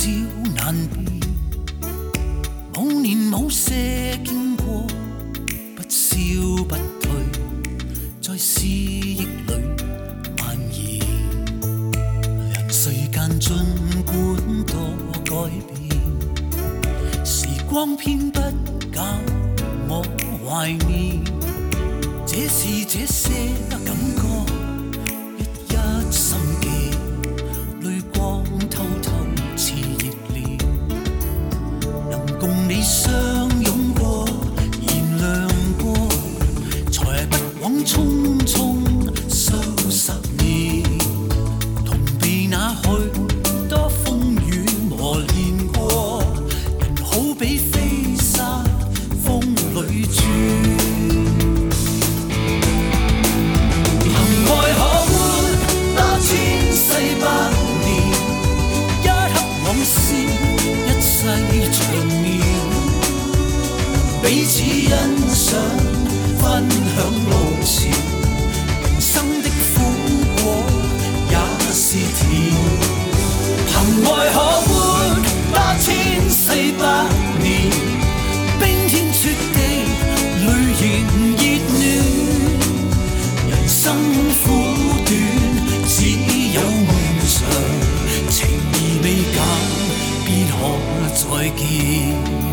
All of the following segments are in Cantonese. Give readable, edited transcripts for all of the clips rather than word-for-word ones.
少難辨，某年某些經過，不消不退，在思憶裏蔓延。人世間盡管多改變，時光偏不減我懷念。這是這些感覺，一一心記，淚光偷偷似熱烈，能共你相擁過，燃亮過，才不枉匆匆數十年，同被那許多風雨磨練過，人好比飛沙風裏轉。彼此欣賞，分享路前，人生的苦果也是甜。憑愛可活多千世百年，冰天雪地，淚仍熱暖。人生苦短，只有夢想，情義未減，必可再見。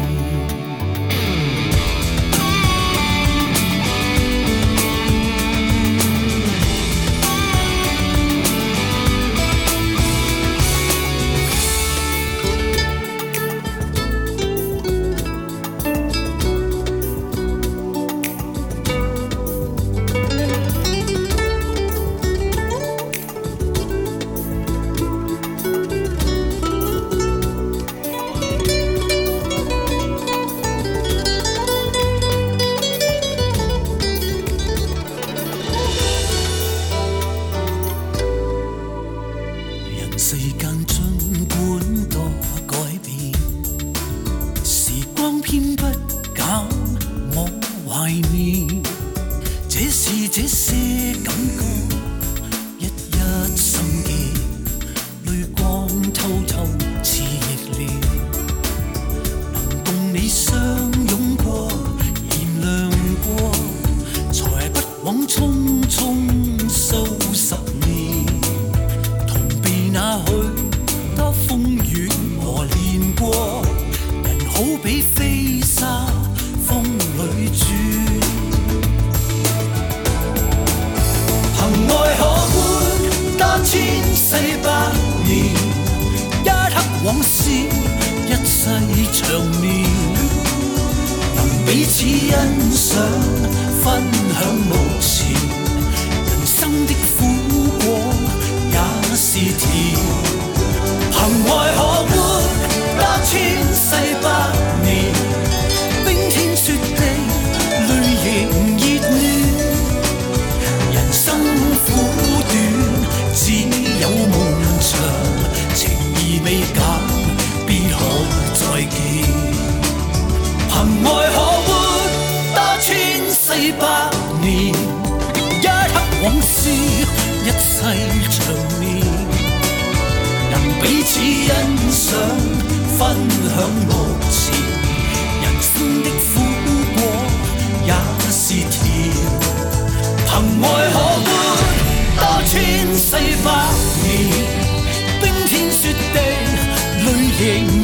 世間盡管多改變，時光偏不減我懷念。這是這些感覺，一一心記，淚光偷偷似熱烈，能共你相擁過，燃亮過，才不枉匆匆數十年。那許多風雨磨練過，人好比飛沙風裏轉。憑愛可活多千世百年，一刻往事一世長眠，能彼此欣賞，分享目前人生的苦果也是甜。憑愛可活多千世百年，冰天雪地，淚仍熱暖。人生苦短，只有夢長，情義未減，必可再見。憑愛可活多千世百年，一刻往事一世長眠，能彼此欣賞，分享目前人生的苦果也是甜。憑愛可活多千世百年，冰天雪地，淚仍